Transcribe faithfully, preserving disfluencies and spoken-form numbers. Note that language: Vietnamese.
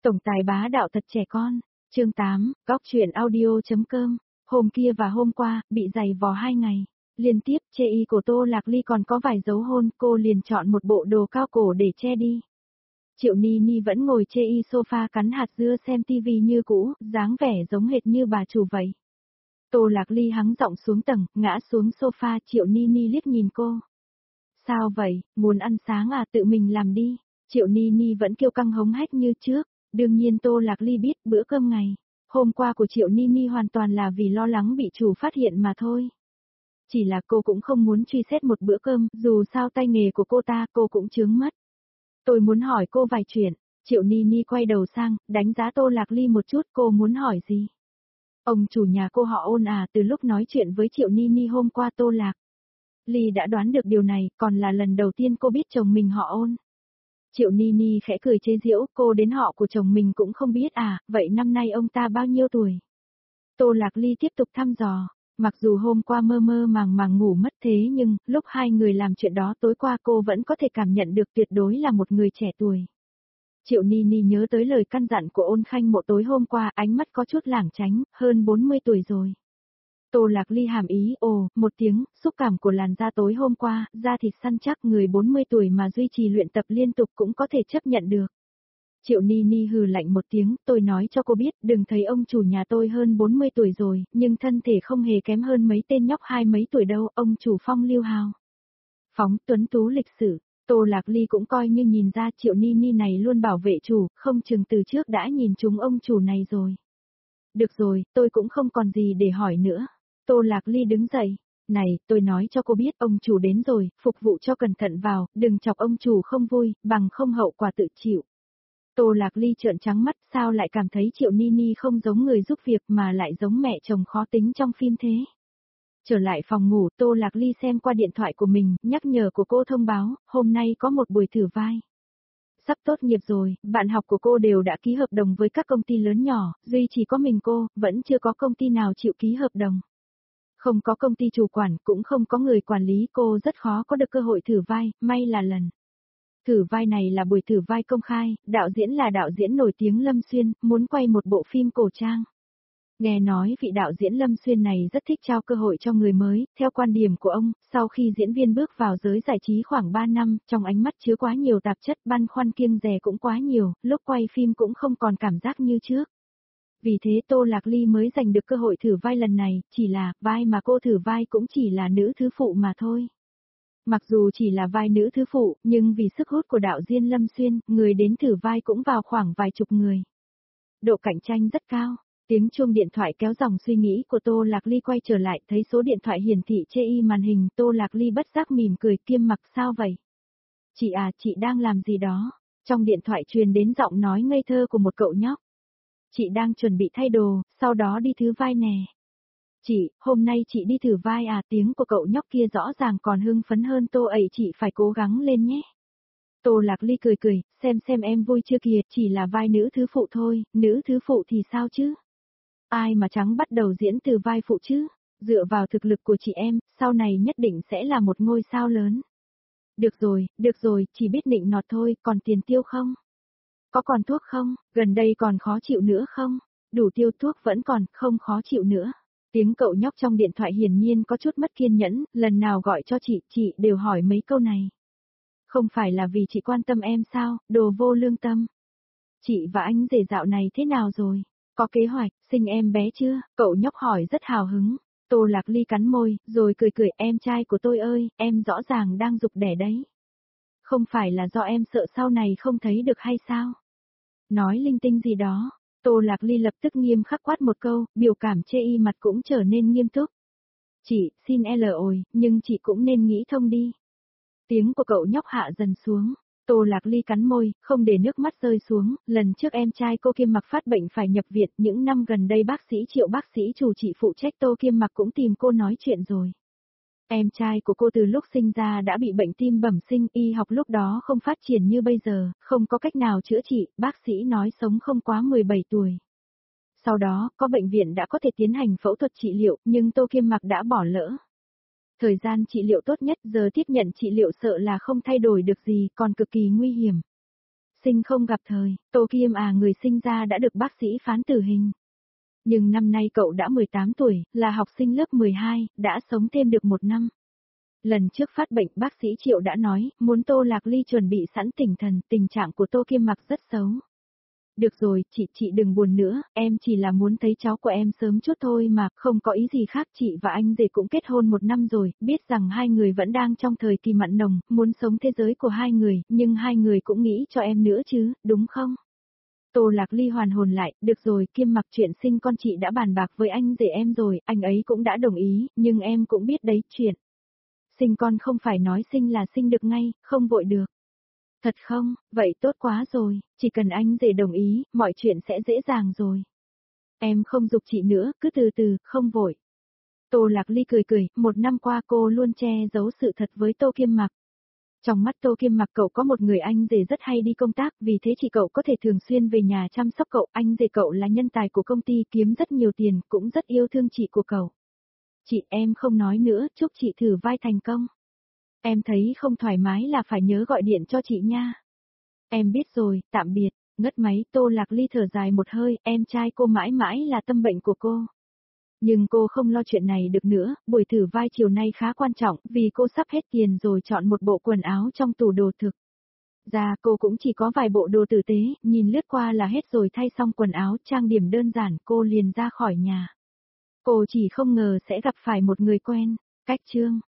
Tổng tài bá đạo thật trẻ con. Chương tám, góc truyện audio.com. Hôm kia và hôm qua, bị giày vò hai ngày. Liên tiếp, chê y của Tô Lạc Ly còn có vài dấu hôn, cô liền chọn một bộ đồ cao cổ để che đi. Triệu Ni Ni vẫn ngồi chê y sofa cắn hạt dưa xem tivi như cũ, dáng vẻ giống hệt như bà chủ vậy. Tô Lạc Ly hắng giọng xuống tầng, ngã xuống sofa, Triệu Ni Ni liếc nhìn cô. Sao vậy, muốn ăn sáng à, tự mình làm đi. Triệu Ni Ni vẫn kêu căng hống hách như trước. Đương nhiên Tô Lạc Ly biết bữa cơm ngày hôm qua của Triệu Ni Ni hoàn toàn là vì lo lắng bị chủ phát hiện mà thôi. Chỉ là cô cũng không muốn truy xét một bữa cơm, dù sao tay nghề của cô ta cô cũng chướng mất. Tôi muốn hỏi cô vài chuyện. Triệu Ni Ni quay đầu sang, đánh giá Tô Lạc Ly một chút, cô muốn hỏi gì? Ông chủ nhà cô họ Ôn à, từ lúc nói chuyện với Triệu Ni Ni hôm qua Tô Lạc Ly đã đoán được điều này, còn là lần đầu tiên cô biết chồng mình họ Ôn. Triệu Ni Ni khẽ cười chế giễu, cô đến họ của chồng mình cũng không biết à, vậy năm nay ông ta bao nhiêu tuổi? Tô Lạc Ly tiếp tục thăm dò, mặc dù hôm qua mơ mơ màng màng ngủ mất thế nhưng, lúc hai người làm chuyện đó tối qua cô vẫn có thể cảm nhận được tuyệt đối là một người trẻ tuổi. Triệu Ni Ni nhớ tới lời căn dặn của Ôn Khanh Mộ tối hôm qua, ánh mắt có chút lảng tránh, hơn bốn mươi tuổi rồi. Tô Lạc Ly hàm ý, ồ, một tiếng, xúc cảm của làn da tối hôm qua, da thịt săn chắc, người bốn mươi tuổi mà duy trì luyện tập liên tục cũng có thể chấp nhận được. Triệu Ni Ni hừ lạnh một tiếng, tôi nói cho cô biết, đừng thấy ông chủ nhà tôi hơn bốn mươi tuổi rồi, nhưng thân thể không hề kém hơn mấy tên nhóc hai mấy tuổi đâu, ông chủ phong lưu hào phóng tuấn tú lịch sử. Tô Lạc Ly cũng coi như nhìn ra Triệu Ni Ni này luôn bảo vệ chủ, không chừng từ trước đã nhìn trúng ông chủ này rồi. Được rồi, tôi cũng không còn gì để hỏi nữa. Tô Lạc Ly đứng dậy. Này, tôi nói cho cô biết ông chủ đến rồi, phục vụ cho cẩn thận vào, đừng chọc ông chủ không vui, bằng không hậu quả tự chịu. Tô Lạc Ly trợn trắng mắt, sao lại cảm thấy Triệu Ni Ni không giống người giúp việc mà lại giống mẹ chồng khó tính trong phim thế. Trở lại phòng ngủ, Tô Lạc Ly xem qua điện thoại của mình, nhắc nhở của cô thông báo, hôm nay có một buổi thử vai. Sắp tốt nghiệp rồi, bạn học của cô đều đã ký hợp đồng với các công ty lớn nhỏ, duy chỉ có mình cô, vẫn chưa có công ty nào chịu ký hợp đồng. Không có công ty chủ quản, cũng không có người quản lý, cô rất khó có được cơ hội thử vai, may là lần thử vai này là buổi thử vai công khai, đạo diễn là đạo diễn nổi tiếng Lâm Xuyên, muốn quay một bộ phim cổ trang. Nghe nói vị đạo diễn Lâm Xuyên này rất thích trao cơ hội cho người mới, theo quan điểm của ông, sau khi diễn viên bước vào giới giải trí khoảng ba năm, trong ánh mắt chứa quá nhiều tạp chất, băn khoăn kiêng dè cũng quá nhiều, lúc quay phim cũng không còn cảm giác như trước. Vì thế Tô Lạc Ly mới giành được cơ hội thử vai lần này, chỉ là, vai mà cô thử vai cũng chỉ là nữ thứ phụ mà thôi. Mặc dù chỉ là vai nữ thứ phụ, nhưng vì sức hút của đạo diễn Lâm Xuyên, người đến thử vai cũng vào khoảng vài chục người. Độ cạnh tranh rất cao. Tiếng chuông điện thoại kéo dòng suy nghĩ của Tô Lạc Ly quay trở lại, thấy số điện thoại hiển thị chê y màn hình, Tô Lạc Ly bất giác mỉm cười, Kiêm Mặc sao vậy? Chị à, chị đang làm gì đó? Trong điện thoại truyền đến giọng nói ngây thơ của một cậu nhóc. Chị đang chuẩn bị thay đồ, sau đó đi thử vai nè. Chị, hôm nay chị đi thử vai à, tiếng của cậu nhóc kia rõ ràng còn hưng phấn hơn Tô ấy, chị phải cố gắng lên nhé. Tô Lạc Ly cười cười, xem xem em vui chưa kìa, chỉ là vai nữ thứ phụ thôi, nữ thứ phụ thì sao chứ? Ai mà chẳng bắt đầu diễn từ vai phụ chứ? Dựa vào thực lực của chị em, sau này nhất định sẽ là một ngôi sao lớn. Được rồi, được rồi, chỉ biết nịnh nọt thôi, còn tiền tiêu không? Có còn thuốc không? Gần đây còn khó chịu nữa không? Đủ tiêu, thuốc vẫn còn, không khó chịu nữa. Tiếng cậu nhóc trong điện thoại hiển nhiên có chút mất kiên nhẫn, lần nào gọi cho chị, chị đều hỏi mấy câu này. Không phải là vì chị quan tâm em sao, đồ vô lương tâm. Chị và anh rể dạo này thế nào rồi? Có kế hoạch, sinh em bé chưa? Cậu nhóc hỏi rất hào hứng. Tô Lạc Ly cắn môi, rồi cười cười, em trai của tôi ơi, em rõ ràng đang giục đẻ đấy. Không phải là do em sợ sau này không thấy được hay sao? Nói linh tinh gì đó. Tô Lạc Ly lập tức nghiêm khắc quát một câu, biểu cảm chê y mặt cũng trở nên nghiêm túc. Chị, xin L ồi, nhưng chị cũng nên nghĩ thông đi. Tiếng của cậu nhóc hạ dần xuống. Tô Lạc Ly cắn môi, không để nước mắt rơi xuống, lần trước em trai cô Kiêm Mặc phát bệnh phải nhập viện, những năm gần đây bác sĩ Triệu bác sĩ chủ trị phụ trách Tô Kiêm Mặc cũng tìm cô nói chuyện rồi. Em trai của cô từ lúc sinh ra đã bị bệnh tim bẩm sinh, y học lúc đó không phát triển như bây giờ, không có cách nào chữa trị, bác sĩ nói sống không quá mười bảy tuổi. Sau đó, có bệnh viện đã có thể tiến hành phẫu thuật trị liệu, nhưng Tô Kiêm Mặc đã bỏ lỡ. Thời gian trị liệu tốt nhất, giờ tiếp nhận trị liệu sợ là không thay đổi được gì, còn cực kỳ nguy hiểm. Sinh không gặp thời, Tô Kiêm à người sinh ra đã được bác sĩ phán tử hình. Nhưng năm nay cậu đã mười tám tuổi, là học sinh lớp mười hai, đã sống thêm được một năm. Lần trước phát bệnh bác sĩ Triệu đã nói, muốn Tô Lạc Ly chuẩn bị sẵn tinh thần, tình trạng của Tô Kiêm Mặc rất xấu. Được rồi, chị, chị đừng buồn nữa, em chỉ là muốn thấy cháu của em sớm chút thôi mà, không có ý gì khác. Chị và anh rể cũng kết hôn một năm rồi, biết rằng hai người vẫn đang trong thời kỳ mặn nồng, muốn sống thế giới của hai người, nhưng hai người cũng nghĩ cho em nữa chứ, đúng không? Tô Lạc Ly hoàn hồn lại, được rồi, Kiêm Mặc chuyện sinh con chị đã bàn bạc với anh rể em rồi, anh ấy cũng đã đồng ý, nhưng em cũng biết đấy, chuyện sinh con không phải nói sinh là sinh được ngay, không vội được. Thật không, vậy tốt quá rồi, chỉ cần anh rể đồng ý, mọi chuyện sẽ dễ dàng rồi. Em không giục chị nữa, cứ từ từ, không vội. Tô Lạc Ly cười cười, một năm qua cô luôn che giấu sự thật với Tô Kiêm Mặc. Trong mắt Tô Kiêm Mặc cậu có một người anh rể rất hay đi công tác, vì thế chị cậu có thể thường xuyên về nhà chăm sóc cậu, anh rể cậu là nhân tài của công ty kiếm rất nhiều tiền, cũng rất yêu thương chị của cậu. Chị em không nói nữa, chúc chị thử vai thành công. Em thấy không thoải mái là phải nhớ gọi điện cho chị nha. Em biết rồi, tạm biệt, ngất máy. Tô Lạc Ly thở dài một hơi, em trai cô mãi mãi là tâm bệnh của cô. Nhưng cô không lo chuyện này được nữa, buổi thử vai chiều nay khá quan trọng, vì cô sắp hết tiền rồi chọn một bộ quần áo trong tủ đồ thực. Ra cô cũng chỉ có vài bộ đồ tử tế, nhìn lướt qua là hết rồi, thay xong quần áo, trang điểm đơn giản, cô liền ra khỏi nhà. Cô chỉ không ngờ sẽ gặp phải một người quen. Cách chương